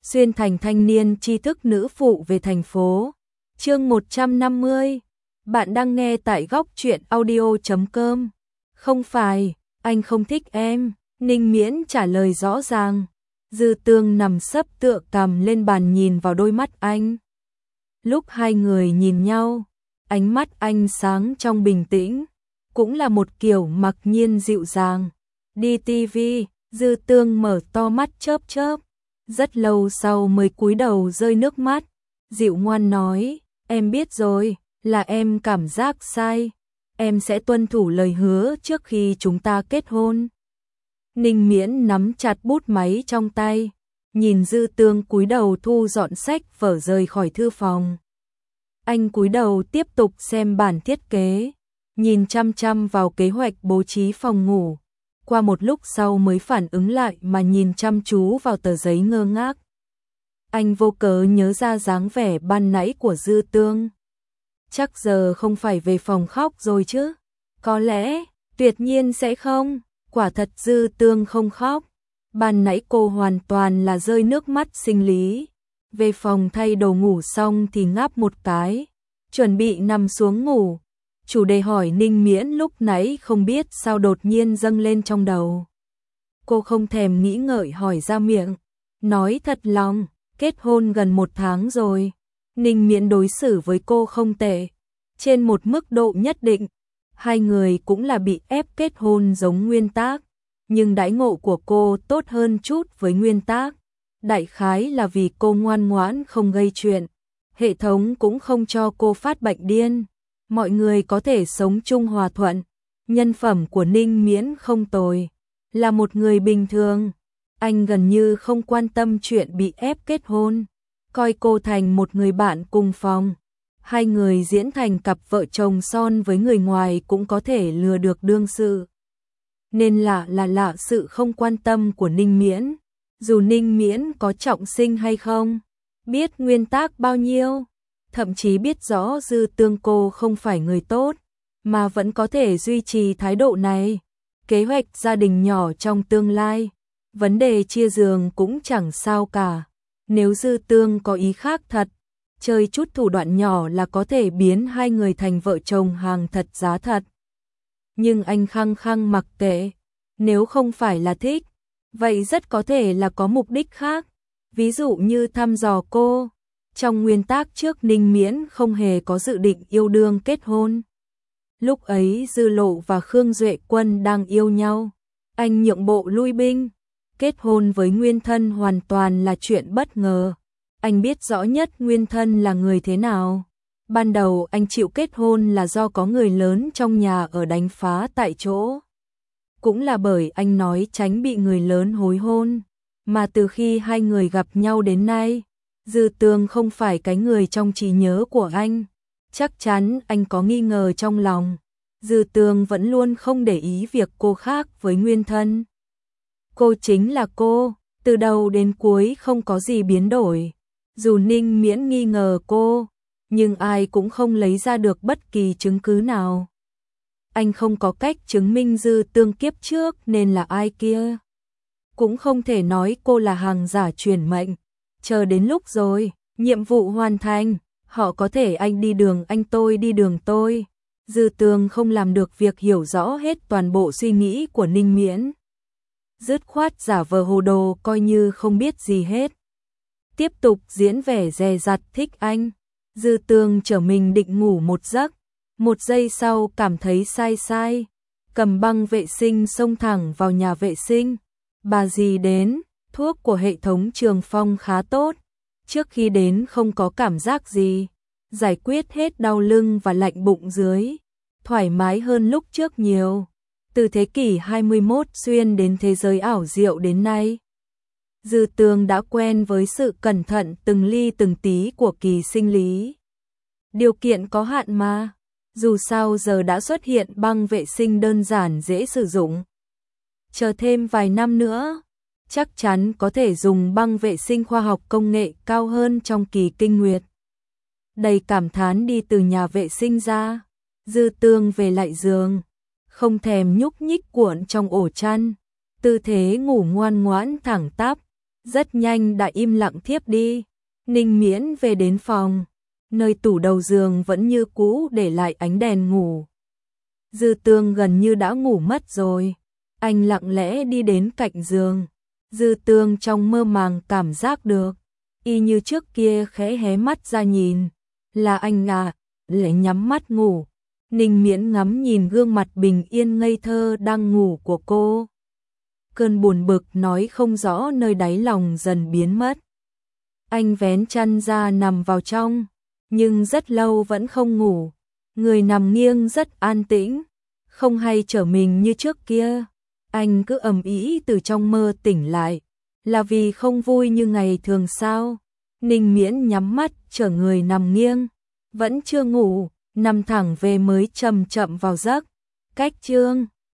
xuyên thành thanh niên tri thức nữ phụ về thành phố. Chương 150. Bạn đang nghe tại góc truyện audio.com. Không phải, anh không thích em, Ninh Miễn trả lời rõ ràng. Dư Tương nằm sấp tựa cằm lên bàn nhìn vào đôi mắt anh. Lúc hai người nhìn nhau, ánh mắt anh sáng trong bình tĩnh, cũng là một kiểu mặc nhiên dịu dàng. Đi tivi, Dư Tương mở to mắt chớp chớp, rất lâu sau mới cúi đầu rơi nước mắt, dịu ngoan nói, em biết rồi, là em cảm giác sai, em sẽ tuân thủ lời hứa trước khi chúng ta kết hôn. Ninh Miễn nắm chặt bút máy trong tay, nhìn Dư Tương cúi đầu thu dọn sách vở rời khỏi thư phòng. Anh cúi đầu tiếp tục xem bản thiết kế, nhìn chăm chăm vào kế hoạch bố trí phòng ngủ. Qua một lúc sau mới phản ứng lại mà nhìn chăm chú vào tờ giấy ngơ ngác. Anh vô cớ nhớ ra dáng vẻ ban nãy của Dư Tương. Chắc giờ không phải về phòng khóc rồi chứ? Có lẽ, tuyệt nhiên sẽ không. Quả thật Dư Tương không khóc. Ban nãy cô hoàn toàn là rơi nước mắt sinh lý. Về phòng thay đồ ngủ xong thì ngáp một cái, chuẩn bị nằm xuống ngủ. Chủ đề hỏi Ninh Miễn lúc nãy không biết sao đột nhiên dâng lên trong đầu. Cô không thèm nghĩ ngợi hỏi ra miệng, nói thật lòng, kết hôn gần 1 tháng rồi. Ninh Miễn đối xử với cô không tệ, trên một mức độ nhất định. Hai người cũng là bị ép kết hôn giống nguyên tắc, nhưng đãi ngộ của cô tốt hơn chút với nguyên tắc. Đại khái là vì cô ngoan ngoãn không gây chuyện, hệ thống cũng không cho cô phát bệnh điên. Mọi người có thể sống chung hòa thuận. Nhân phẩm của Ninh Miễn không tồi, là một người bình thường. Anh gần như không quan tâm chuyện bị ép kết hôn, coi cô thành một người bạn cùng phòng. Hai người diễn thành cặp vợ chồng son với người ngoài cũng có thể lừa được đương sự. Nên lạ sự không quan tâm của Ninh Miễn. Dù Ninh Miễn có trọng sinh hay không, biết nguyên tắc bao nhiêu, thậm chí biết rõ Dư Tương cô không phải người tốt, mà vẫn có thể duy trì thái độ này. Kế hoạch gia đình nhỏ trong tương lai, vấn đề chia giường cũng chẳng sao cả. Nếu Dư Tương có ý khác thật, chơi chút thủ đoạn nhỏ là có thể biến hai người thành vợ chồng hàng thật giá thật. Nhưng anh khăng khăng mặc kệ, nếu không phải là thích, vậy rất có thể là có mục đích khác, ví dụ như thăm dò cô. Trong nguyên tắc trước Ninh Miễn không hề có dự định yêu đương kết hôn. Lúc ấy Dư Lộ và Khương Duệ Quân đang yêu nhau, anh nhượng bộ lui binh. Kết hôn với Nguyên Thân hoàn toàn là chuyện bất ngờ. Anh biết rõ nhất Nguyên Thân là người thế nào. Ban đầu anh chịu kết hôn là do có người lớn trong nhà ở đánh phá tại chỗ. Cũng là bởi anh nói tránh bị người lớn hối hôn. Mà từ khi hai người gặp nhau đến nay, Dư Tương không phải cái người trong trí nhớ của anh. Chắc chắn anh có nghi ngờ trong lòng. Dư Tương vẫn luôn không để ý việc cô khác với Nguyên Thân. Cô chính là cô, từ đầu đến cuối không có gì biến đổi. Dù Ninh Miễn nghi ngờ cô, nhưng ai cũng không lấy ra được bất kỳ chứng cứ nào. Anh không có cách chứng minh Dư Tương kiếp trước nên là ai kia. Cũng không thể nói cô là hàng giả truyền mệnh. Chờ đến lúc rồi, nhiệm vụ hoàn thành, họ có thể anh đi đường anh tôi đi đường tôi. Dư Tương không làm được việc hiểu rõ hết toàn bộ suy nghĩ của Ninh Miễn. Dứt khoát giả vờ hồ đồ coi như không biết gì hết. Tiếp tục diễn vẻ dè dặt thích anh. Dư Tương trở mình định ngủ một giấc. Một giây sau cảm thấy sai. Cầm băng vệ sinh xông thẳng vào nhà vệ sinh. Bà dì đến, thuốc của hệ thống Trường Phong khá tốt. Trước khi đến không có cảm giác gì. Giải quyết hết đau lưng và lạnh bụng dưới. Thoải mái hơn lúc trước nhiều. Từ thế kỷ 21 xuyên đến thế giới ảo diệu đến nay. Dư Tương đã quen với sự cẩn thận từng ly từng tí của kỳ sinh lý. Điều kiện có hạn mà. Dù sao giờ đã xuất hiện băng vệ sinh đơn giản dễ sử dụng. Chờ thêm vài năm nữa, chắc chắn có thể dùng băng vệ sinh khoa học công nghệ cao hơn trong kỳ kinh nguyệt. Đầy cảm thán đi từ nhà vệ sinh ra, Dư Tương về lại giường, không thèm nhúc nhích cuộn trong ổ chăn, tư thế ngủ ngoan ngoãn thẳng tắp. rất nhanh đã im lặng thiếp đi. Ninh Miễn về đến phòng, nơi tủ đầu giường vẫn như cũ để lại ánh đèn ngủ. Dư Tương gần như đã ngủ mất rồi. Anh lặng lẽ đi đến cạnh giường. Dư Tương trong mơ màng cảm giác được, y như trước kia khẽ hé mắt ra nhìn, là anh à, lại nhắm mắt ngủ. Ninh Miễn ngắm nhìn gương mặt bình yên ngây thơ đang ngủ của cô. Cơn buồn bực nói không rõ nơi đáy lòng dần biến mất. Anh vén chăn ra nằm vào trong, nhưng rất lâu vẫn không ngủ. Người nằm nghiêng rất an tĩnh, không hay trở mình như trước kia. Anh cứ ầm ĩ từ trong mơ tỉnh lại, là vì không vui như ngày thường sao? Ninh Miễn nhắm mắt trở người nằm nghiêng, vẫn chưa ngủ, nằm thẳng về mới chậm chậm vào giấc. Cách chương